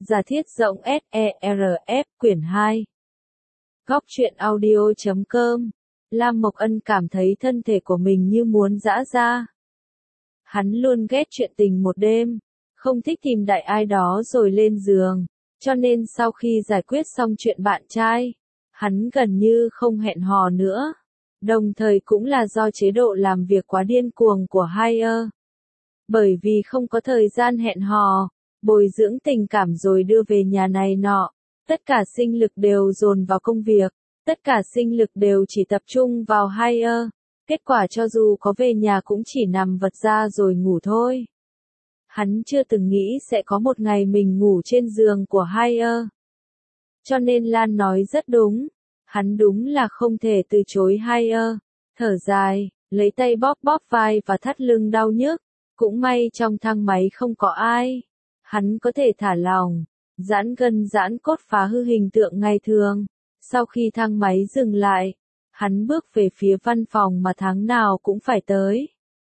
Giả thiết rộng SERF quyển 2. Góc truyện audio.com. Lam Mộc Ân cảm thấy thân thể của mình như muốn giã ra. Hắn luôn ghét chuyện tình một đêm, không thích tìm đại ai đó rồi lên giường, cho nên sau khi giải quyết xong chuyện bạn trai, hắn gần như không hẹn hò nữa. Đồng thời cũng là do chế độ làm việc quá điên cuồng của Haier. Bởi vì không có thời gian hẹn hò, bồi dưỡng tình cảm rồi đưa về nhà này nọ, tất cả sinh lực đều dồn vào công việc, tất cả sinh lực đều chỉ tập trung vào Haier. Kết quả cho dù có về nhà cũng chỉ nằm vật ra rồi ngủ thôi. Hắn chưa từng nghĩ sẽ có một ngày mình ngủ trên giường của Haier. Cho nên Lan nói rất đúng, hắn đúng là không thể từ chối Haier. Thở dài, lấy tay bóp bóp vai và thắt lưng đau nhức, cũng may trong thang máy không có ai. Hắn có thể thả lỏng, giãn gân giãn cốt phá hư hình tượng ngày thường. Sau khi thang máy dừng lại, hắn bước về phía văn phòng mà tháng nào cũng phải tới.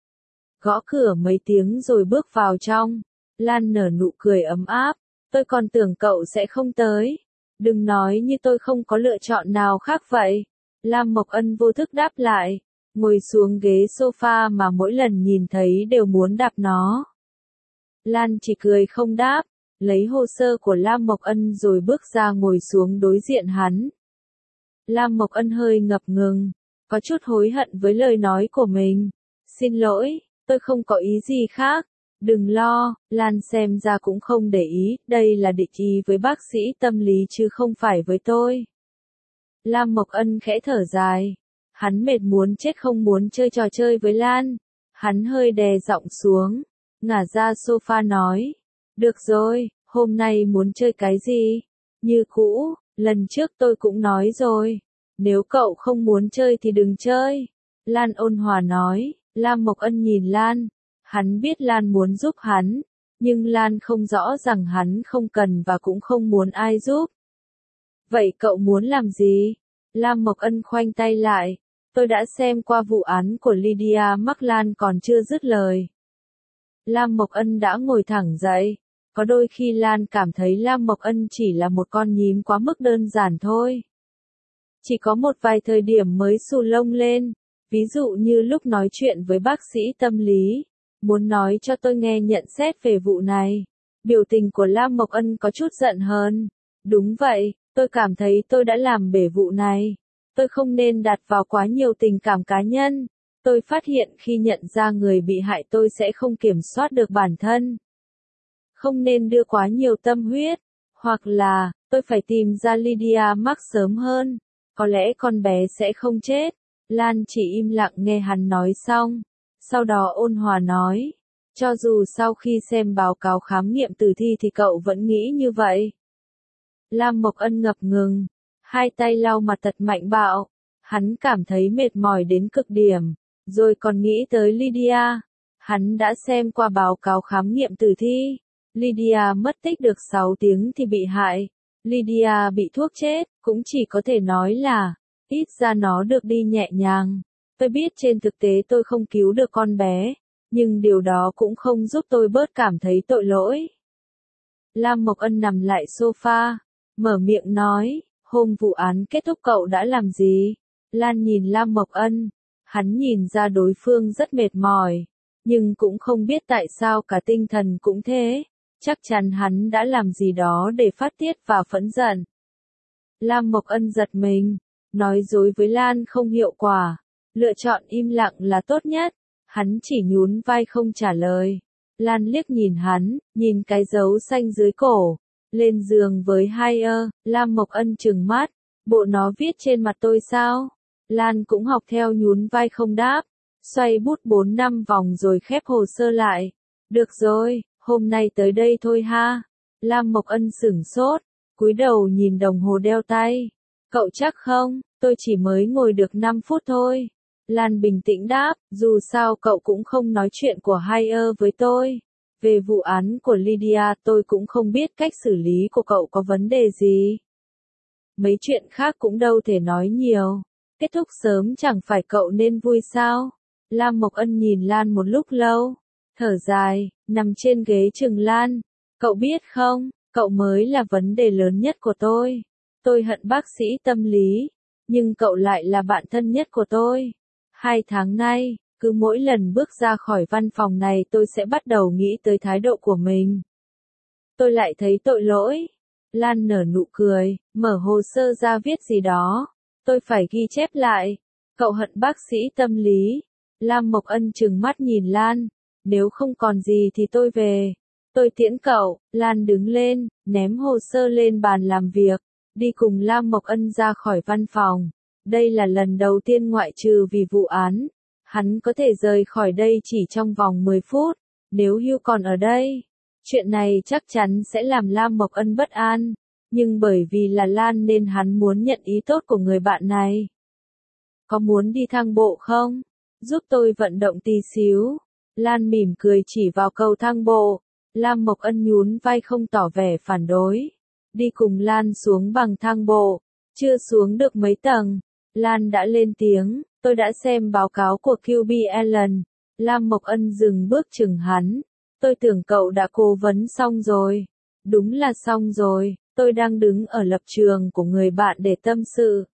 Gõ cửa mấy tiếng rồi bước vào trong. Lan nở nụ cười ấm áp. Tôi còn tưởng cậu sẽ không tới. Đừng nói như tôi không có lựa chọn nào khác vậy. Lam Mộc Ân vô thức đáp lại, ngồi xuống ghế sofa mà mỗi lần nhìn thấy đều muốn đạp nó. Lan chỉ cười không đáp, lấy hồ sơ của Lam Mộc Ân rồi bước ra ngồi xuống đối diện hắn. Lam Mộc Ân hơi ngập ngừng, có chút hối hận với lời nói của mình. Xin lỗi, tôi không có ý gì khác. Đừng lo, Lan xem ra cũng không để ý, đây là địch ý với bác sĩ tâm lý chứ không phải với tôi. Lam Mộc Ân khẽ thở dài. Hắn mệt muốn chết không muốn chơi trò chơi với Lan. Hắn hơi đè giọng xuống, ngả ra sofa nói. Được rồi, hôm nay muốn chơi cái gì? Như cũ, lần trước tôi cũng nói rồi. Nếu cậu không muốn chơi thì đừng chơi. Lan ôn hòa nói. Lam Mộc Ân nhìn Lan. Hắn biết Lan muốn giúp hắn, nhưng Lan không rõ rằng hắn không cần và cũng không muốn ai giúp. Vậy cậu muốn làm gì? Lam Mộc Ân khoanh tay lại. Tôi đã xem qua vụ án của Lydia Markland còn chưa dứt lời. Lam Mộc Ân đã ngồi thẳng dậy. Có đôi khi Lan cảm thấy Lam Mộc Ân chỉ là một con nhím quá mức đơn giản thôi. Chỉ có một vài thời điểm mới xù lông lên, ví dụ như lúc nói chuyện với bác sĩ tâm lý. Muốn nói cho tôi nghe nhận xét về vụ này. Biểu tình của Lam Mộc Ân có chút giận hờn. Đúng vậy, tôi cảm thấy tôi đã làm bể vụ này. Tôi không nên đặt vào quá nhiều tình cảm cá nhân. Tôi phát hiện khi nhận ra người bị hại tôi sẽ không kiểm soát được bản thân. Không nên đưa quá nhiều tâm huyết. Hoặc là, tôi phải tìm ra Lydia Mark sớm hơn. Có lẽ con bé sẽ không chết. Lan chỉ im lặng nghe hắn nói xong. Sau đó ôn hòa nói. Cho dù sau khi xem báo cáo khám nghiệm tử thi thì cậu vẫn nghĩ như vậy. Lam Mộc Ân ngập ngừng. Hai tay lau mặt thật mạnh bạo. Hắn cảm thấy mệt mỏi đến cực điểm. Rồi còn nghĩ tới Lydia. Hắn đã xem qua báo cáo khám nghiệm tử thi. Lydia mất tích được 6 tiếng thì bị hại. Lydia bị thuốc chết, cũng chỉ có thể nói là, ít ra nó được đi nhẹ nhàng. Tôi biết trên thực tế tôi không cứu được con bé, nhưng điều đó cũng không giúp tôi bớt cảm thấy tội lỗi. Lam Mộc Ân nằm lại sofa, mở miệng nói, hôm vụ án kết thúc cậu đã làm gì? Lan nhìn Lam Mộc Ân, hắn nhìn ra đối phương rất mệt mỏi, nhưng cũng không biết tại sao cả tinh thần cũng thế, chắc chắn hắn đã làm gì đó để phát tiết và phẫn giận. Lam Mộc Ân giật mình, nói dối với Lan không hiệu quả. Lựa chọn im lặng là tốt nhất. Hắn chỉ nhún vai không trả lời. Lan liếc nhìn hắn, nhìn cái dấu xanh dưới cổ. Lên giường với Haier, Lam Mộc Ân trừng mắt. Bộ nó viết trên mặt tôi sao? Lan cũng học theo nhún vai không đáp. Xoay bút 4-5 vòng rồi khép hồ sơ lại. Được rồi, hôm nay tới đây thôi ha. Lam Mộc Ân sửng sốt, cúi đầu nhìn đồng hồ đeo tay. Cậu chắc không? Tôi chỉ mới ngồi được 5 phút thôi. Lan bình tĩnh đáp, dù sao cậu cũng không nói chuyện của Haier với tôi. Về vụ án của Lydia tôi cũng không biết cách xử lý của cậu có vấn đề gì. Mấy chuyện khác cũng đâu thể nói nhiều. Kết thúc sớm chẳng phải cậu nên vui sao? Lam Mộc Ân nhìn Lan một lúc lâu. Thở dài, nằm trên ghế chừng Lan. Cậu biết không, Cậu mới là vấn đề lớn nhất của tôi. Tôi hận bác sĩ tâm lý, nhưng cậu lại là bạn thân nhất của tôi. 2 tháng nay, cứ mỗi lần bước ra khỏi văn phòng này tôi sẽ bắt đầu nghĩ tới thái độ của mình. Tôi lại thấy tội lỗi. Lan nở nụ cười, mở hồ sơ ra viết gì đó. Tôi phải ghi chép lại. Cậu hận bác sĩ tâm lý. Lam Mộc Ân trừng mắt nhìn Lan. Nếu không còn gì thì tôi về. Tôi tiễn cậu. Lan đứng lên, ném hồ sơ lên bàn làm việc, đi cùng Lam Mộc Ân ra khỏi văn phòng. Đây là lần đầu tiên ngoại trừ vì vụ án, hắn có thể rời khỏi đây chỉ trong vòng 10 phút. Nếu Hugh còn ở đây, chuyện này chắc chắn sẽ làm Lam Mộc Ân bất an. Nhưng bởi vì là Lan nên hắn muốn nhận ý tốt của người bạn này. Có muốn đi thang bộ không? Giúp tôi vận động tí xíu. Lan mỉm cười chỉ vào cầu thang bộ. Lam Mộc Ân nhún vai không tỏ vẻ phản đối. Đi cùng Lan xuống bằng thang bộ. Chưa xuống được mấy tầng, Lan đã lên tiếng, tôi đã xem báo cáo của QB Allen. Lam Mộc Ân dừng bước chừng hắn. Tôi tưởng cậu đã cố vấn xong rồi. Đúng là xong rồi, tôi đang đứng ở lập trường của người bạn để tâm sự.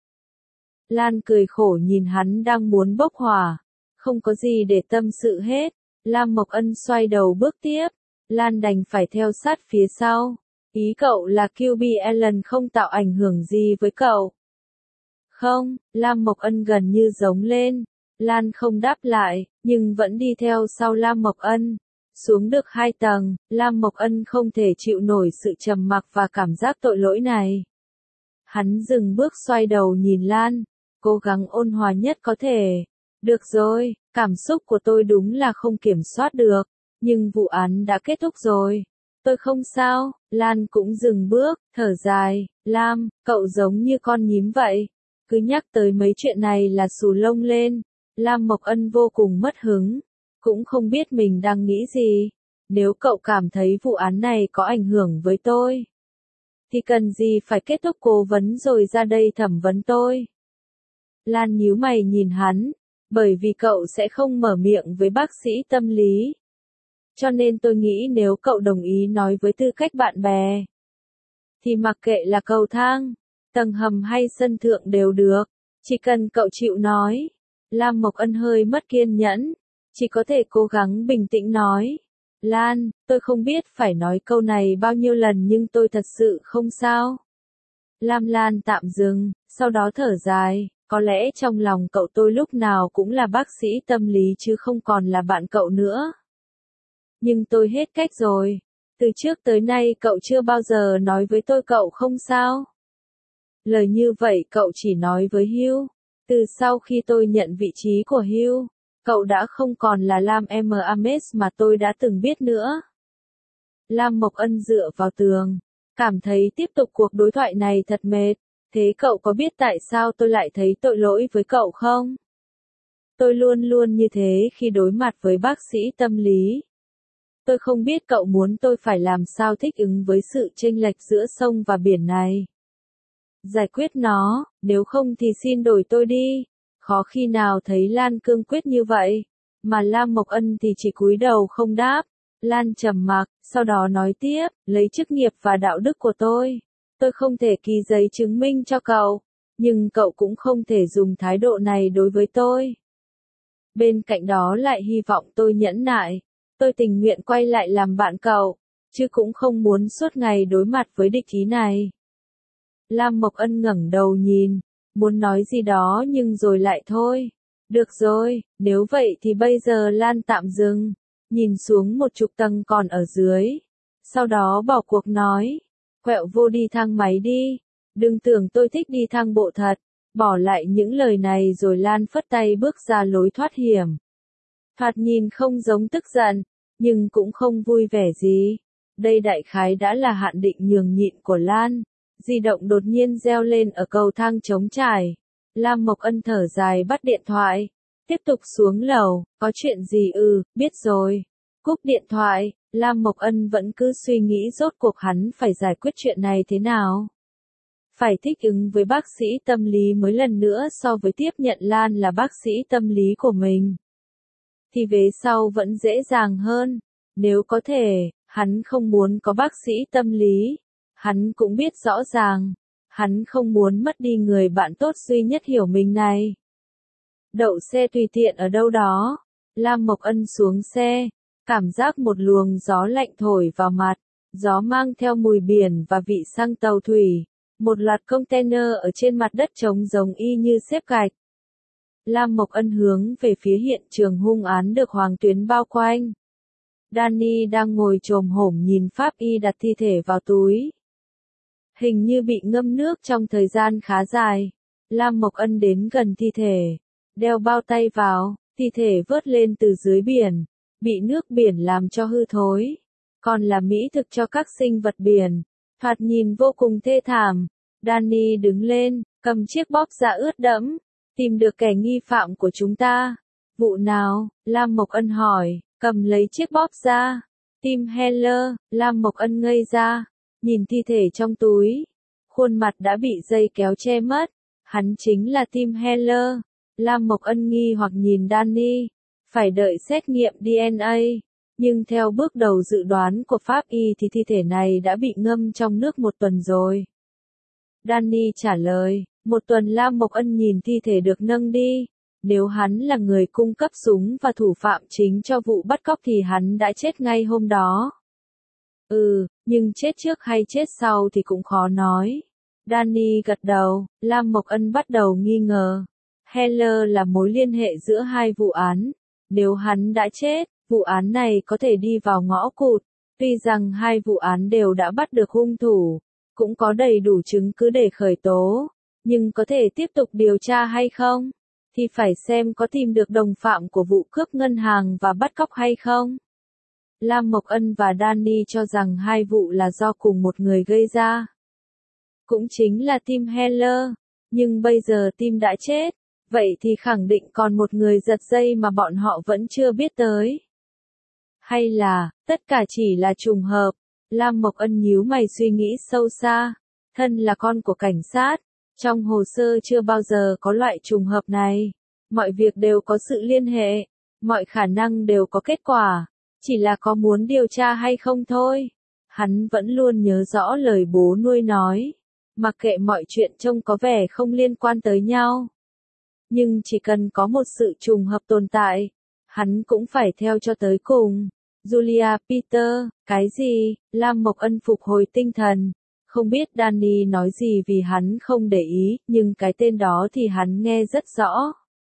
Lan cười khổ nhìn hắn đang muốn bốc hỏa. Không có gì để tâm sự hết. Lam Mộc Ân xoay đầu bước tiếp. Lan đành phải theo sát phía sau. Ý cậu là QB Allen không tạo ảnh hưởng gì với cậu? Không, Lam Mộc Ân gần như giống lên. Lan không đáp lại, nhưng vẫn đi theo sau Lam Mộc Ân. Xuống được 2 tầng, Lam Mộc Ân không thể chịu nổi sự trầm mặc và cảm giác tội lỗi này. Hắn dừng bước xoay đầu nhìn Lan, cố gắng ôn hòa nhất có thể. Được rồi, cảm xúc của tôi đúng là không kiểm soát được, nhưng vụ án đã kết thúc rồi. Tôi không sao. Lan cũng dừng bước, thở dài. Lam, cậu giống như con nhím vậy. Cứ nhắc tới mấy chuyện này là xù lông lên. Lam Mộc Ân vô cùng mất hứng. Cũng không biết mình đang nghĩ gì. Nếu cậu cảm thấy vụ án này có ảnh hưởng với tôi, thì cần gì phải kết thúc cố vấn rồi ra đây thẩm vấn tôi. Lan nhíu mày nhìn hắn. Bởi vì cậu sẽ không mở miệng với bác sĩ tâm lý. Cho nên tôi nghĩ nếu cậu đồng ý nói với tư cách bạn bè, thì mặc kệ là cầu thang, tầng hầm hay sân thượng đều được. Chỉ cần cậu chịu nói. Lam Mộc Ân hơi mất kiên nhẫn. Chỉ có thể cố gắng bình tĩnh nói. Lan, tôi không biết phải nói câu này bao nhiêu lần nhưng tôi thật sự không sao. Lan tạm dừng, sau đó thở dài. Có lẽ trong lòng cậu tôi lúc nào cũng là bác sĩ tâm lý chứ không còn là bạn cậu nữa. Nhưng tôi hết cách rồi. Từ trước tới nay cậu chưa bao giờ nói với tôi cậu không sao. Lời như vậy cậu chỉ nói với Hugh. Từ sau khi tôi nhận vị trí của Hugh, cậu đã không còn là Lam M. Ames mà tôi đã từng biết nữa. Lam Mộc Ân dựa vào tường, cảm thấy tiếp tục cuộc đối thoại này thật mệt. Thế cậu có biết tại sao tôi lại thấy tội lỗi với cậu không? Tôi luôn luôn như thế khi đối mặt với bác sĩ tâm lý. Tôi không biết cậu muốn tôi phải làm sao thích ứng với sự chênh lệch giữa sông và biển này. Giải quyết nó, nếu không thì xin đổi tôi đi. Khó khi nào thấy Lan cương quyết như vậy. Mà Lam Mộc Ân thì chỉ cúi đầu không đáp. Lan trầm mặc, sau đó nói tiếp, lấy chức nghiệp và đạo đức của tôi. Tôi không thể ký giấy chứng minh cho cậu. Nhưng cậu cũng không thể dùng thái độ này đối với tôi. Bên cạnh đó lại hy vọng tôi nhẫn nại. Tôi tình nguyện quay lại làm bạn cậu, chứ cũng không muốn suốt ngày đối mặt với địch ý này. Lam Mộc Ân ngẩng đầu nhìn, muốn nói gì đó nhưng rồi lại thôi. Được rồi, nếu vậy thì bây giờ Lan tạm dừng, nhìn xuống một chục tầng còn ở dưới. Sau đó bỏ cuộc nói, quẹo vô đi thang máy đi, đừng tưởng tôi thích đi thang bộ thật. Bỏ lại những lời này rồi Lan phất tay bước ra lối thoát hiểm. Thoạt nhìn không giống tức giận, nhưng cũng không vui vẻ gì. Đây đại khái đã là hạn định nhường nhịn của Lan. Di động đột nhiên reo lên ở cầu thang trống trải. Lam Mộc Ân thở dài bắt điện thoại. Tiếp tục xuống lầu, có chuyện gì biết rồi. Cúp điện thoại, Lam Mộc Ân vẫn cứ suy nghĩ rốt cuộc hắn phải giải quyết chuyện này thế nào. Phải thích ứng với bác sĩ tâm lý mới lần nữa so với tiếp nhận Lan là bác sĩ tâm lý của mình. Thì về sau vẫn dễ dàng hơn. Nếu có thể, hắn không muốn có bác sĩ tâm lý. Hắn cũng biết rõ ràng, hắn không muốn mất đi người bạn tốt duy nhất hiểu mình này. Đậu xe tùy tiện ở đâu đó, Lam Mộc Ân xuống xe, cảm giác một luồng gió lạnh thổi vào mặt, gió mang theo mùi biển và vị xăng tàu thủy, một loạt container ở trên mặt đất trống giống y như xếp gạch. Lam Mộc Ân hướng về phía hiện trường hung án được Hoàng Tuyến bao quanh. Danny đang ngồi chồm hổm nhìn pháp y đặt thi thể vào túi. Hình như bị ngâm nước trong thời gian khá dài. Lam Mộc Ân đến gần thi thể, đeo bao tay vào, thi thể vớt lên từ dưới biển, bị nước biển làm cho hư thối, còn là mỹ thực cho các sinh vật biển, thoạt nhìn vô cùng thê thảm. Danny đứng lên, cầm chiếc bóp da ướt đẫm, tìm được kẻ nghi phạm của chúng ta. Vụ nào? Lam Mộc Ân hỏi, cầm lấy chiếc bóp da. Tim Heller. Lam Mộc Ân ngây ra, nhìn thi thể trong túi, khuôn mặt đã bị dây kéo che mất. Hắn chính là Tim Heller. Lam Mộc Ân nghi hoặc nhìn Danny, phải đợi xét nghiệm DNA, nhưng theo bước đầu dự đoán của pháp y thì thi thể này đã bị ngâm trong nước 1 tuần rồi. Danny trả lời, 1 tuần. Lam Mộc Ân nhìn thi thể được nâng đi. Nếu hắn là người cung cấp súng và thủ phạm chính cho vụ bắt cóc thì hắn đã chết ngay hôm đó. Nhưng chết trước hay chết sau thì cũng khó nói. Danny gật đầu. Lam Mộc Ân bắt đầu nghi ngờ. Heller là mối liên hệ giữa hai vụ án. Nếu hắn đã chết, vụ án này có thể đi vào ngõ cụt. Tuy rằng hai vụ án đều đã bắt được hung thủ, cũng có đầy đủ chứng cứ để khởi tố, nhưng có thể tiếp tục điều tra hay không, thì phải xem có tìm được đồng phạm của vụ cướp ngân hàng và bắt cóc hay không. Lam Mộc Ân và Danny cho rằng hai vụ là do cùng một người gây ra. Cũng chính là Tim Heller. Nhưng bây giờ Tim đã chết, vậy thì khẳng định còn một người giật dây mà bọn họ vẫn chưa biết tới. Hay là, tất cả chỉ là trùng hợp? Lam Mộc Ân nhíu mày suy nghĩ sâu xa. Thân là con của cảnh sát, trong hồ sơ chưa bao giờ có loại trùng hợp này. Mọi việc đều có sự liên hệ, mọi khả năng đều có kết quả, chỉ là có muốn điều tra hay không thôi. Hắn vẫn luôn nhớ rõ lời bố nuôi nói, mặc kệ mọi chuyện trông có vẻ không liên quan tới nhau, nhưng chỉ cần có một sự trùng hợp tồn tại, hắn cũng phải theo cho tới cùng. Julia Peter, cái gì? Lam Mộc Ân phục hồi tinh thần. Không biết Danny nói gì vì hắn không để ý, nhưng cái tên đó thì hắn nghe rất rõ.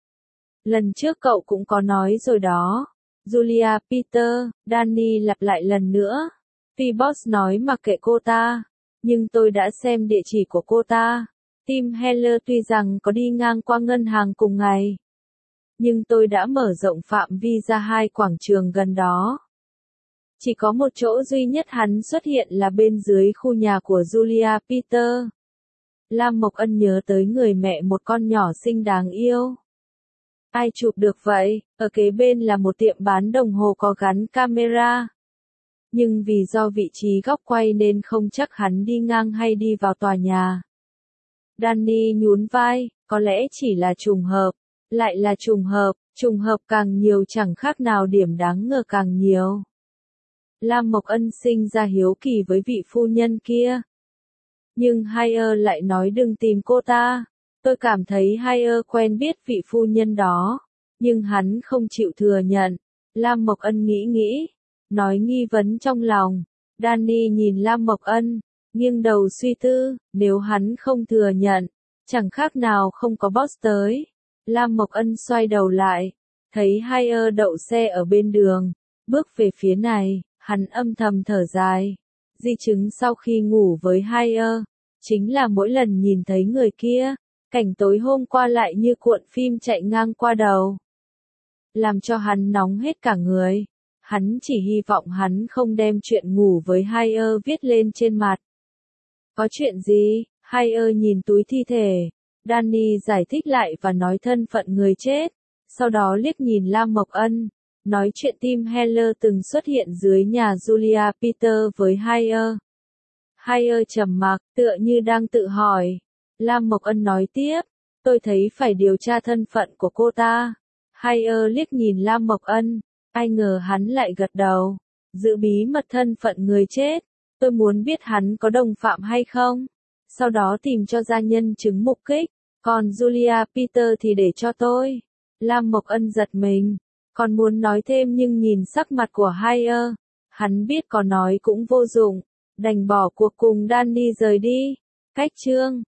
Lần trước cậu cũng có nói rồi đó. Julia Peter. Danny lặp lại lần nữa. Tuy boss nói mặc kệ cô ta, nhưng tôi đã xem địa chỉ của cô ta. Tim Heller tuy rằng có đi ngang qua ngân hàng cùng ngày, nhưng tôi đã mở rộng phạm vi ra 2 quảng trường gần đó. Chỉ có một chỗ duy nhất hắn xuất hiện là bên dưới khu nhà của Julia Peter. Lam Mộc Ân nhớ tới người mẹ một con nhỏ xinh đáng yêu. Ai chụp được vậy? Ở kế bên là một tiệm bán đồng hồ có gắn camera. Nhưng vì do vị trí góc quay nên không chắc hắn đi ngang hay đi vào tòa nhà. Danny nhún vai, có lẽ chỉ là trùng hợp. Lại là trùng hợp càng nhiều chẳng khác nào điểm đáng ngờ càng nhiều. Lam Mộc Ân sinh ra hiếu kỳ với vị phu nhân kia. Nhưng Haier lại nói đừng tìm cô ta. Tôi cảm thấy Haier quen biết vị phu nhân đó, nhưng hắn không chịu thừa nhận. Lam Mộc Ân nghĩ, nói nghi vấn trong lòng. Danny nhìn Lam Mộc Ân, nghiêng đầu suy tư, nếu hắn không thừa nhận, chẳng khác nào không có boss tới. Lam Mộc Ân xoay đầu lại, thấy Haier đậu xe ở bên đường, bước về phía này. Hắn âm thầm thở dài. Di chứng sau khi ngủ với Haier, chính là mỗi lần nhìn thấy người kia, cảnh tối hôm qua lại như cuộn phim chạy ngang qua đầu, làm cho hắn nóng hết cả người. Hắn chỉ hy vọng hắn không đem chuyện ngủ với Haier viết lên trên mặt. Có chuyện gì? Haier nhìn túi thi thể. Danny giải thích lại và nói thân phận người chết, sau đó liếc nhìn Lam Mộc Ân. Nói chuyện Tim Heller từng xuất hiện dưới nhà Julia Peter với Haier. Haier trầm mặc, tựa như đang tự hỏi. Lam Mộc Ân nói tiếp, tôi thấy phải điều tra thân phận của cô ta. Haier liếc nhìn Lam Mộc Ân, ai ngờ hắn lại gật đầu. Giữ bí mật thân phận người chết, Tôi muốn biết hắn có đồng phạm hay không. Sau đó tìm cho ra nhân chứng mục kích. Còn Julia Peter thì để cho tôi. Lam Mộc Ân giật mình. Còn muốn nói thêm nhưng nhìn sắc mặt của Haier. Hắn biết có nói cũng vô dụng. Đành bỏ cuộc cùng Danny rời đi. Cách chương